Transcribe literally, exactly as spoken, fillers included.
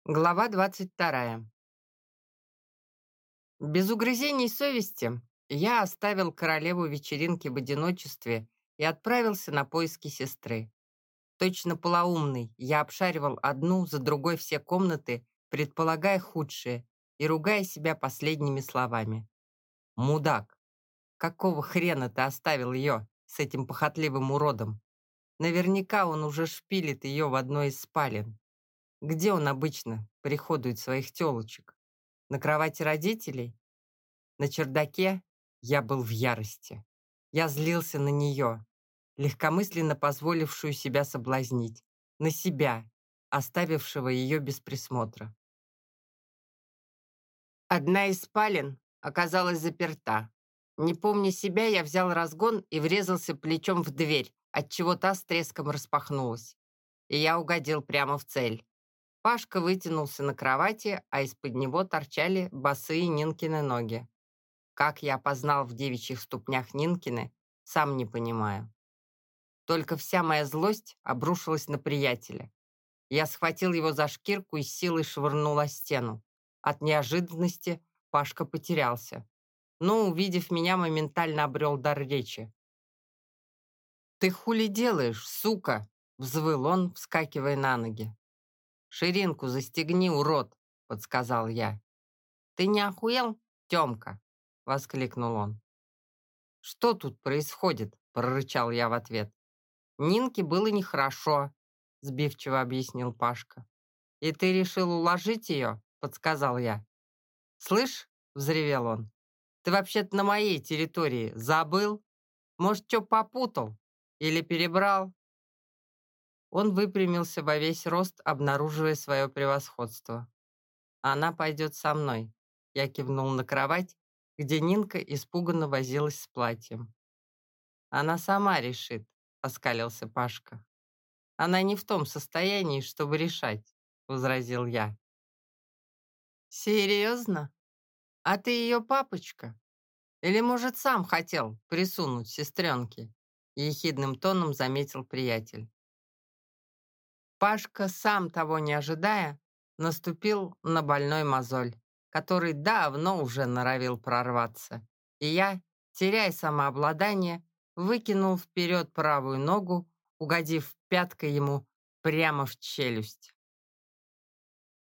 Глава двадцать вторая. Без угрызений совести я оставил королеву вечеринки в одиночестве и отправился на поиски сестры. Точно полоумный, я обшаривал одну за другой все комнаты, предполагая худшее и ругая себя последними словами. «Мудак! Какого хрена ты оставил ее с этим похотливым уродом? Наверняка он уже шпилит ее в одной из спален. Где он обычно приходует своих телочек? На кровати родителей? На чердаке? Я был в ярости. Я злился на нее, легкомысленно позволившую себя соблазнить, на себя, оставившего ее без присмотра. Одна из спален оказалась заперта. Не помня себя, я взял разгон и врезался плечом в дверь, отчего та с треском распахнулась. И я угодил прямо в цель. Пашка вытянулся на кровати, а из-под него торчали босые Нинкины ноги. Как я опознал в девичьих ступнях Нинкины, сам не понимаю. Только вся моя злость обрушилась на приятеля. Я схватил его за шкирку и с силой швырнул о стену. От неожиданности Пашка потерялся, но, увидев меня, моментально обрел дар речи. «Ты хули делаешь, сука?» — взвыл он, вскакивая на ноги. «Ширинку застегни, урод!» — подсказал я. «Ты не охуел, Тёмка?» — воскликнул он. «Что тут происходит?» — прорычал я в ответ. «Нинке было нехорошо», — сбивчиво объяснил Пашка. «И ты решил уложить ее?» — подсказал я. «Слышь?» — взревел он. «Ты вообще-то на моей территории. Забыл? Может, что попутал? Или перебрал?» Он выпрямился во весь рост, обнаруживая свое превосходство. «Она пойдет со мной», — я кивнул на кровать, где Нинка испуганно возилась с платьем. «Она сама решит», — оскалился Пашка. «Она не в том состоянии, чтобы решать», — возразил я. «Серьезно? А ты ее папочка? Или, может, сам хотел присунуть сестренке?» — ехидным тоном заметил приятель. Пашка, сам того не ожидая, наступил на больной мозоль, который давно уже норовил прорваться, и я, теряя самообладание, выкинул вперед правую ногу, угодив пяткой ему прямо в челюсть.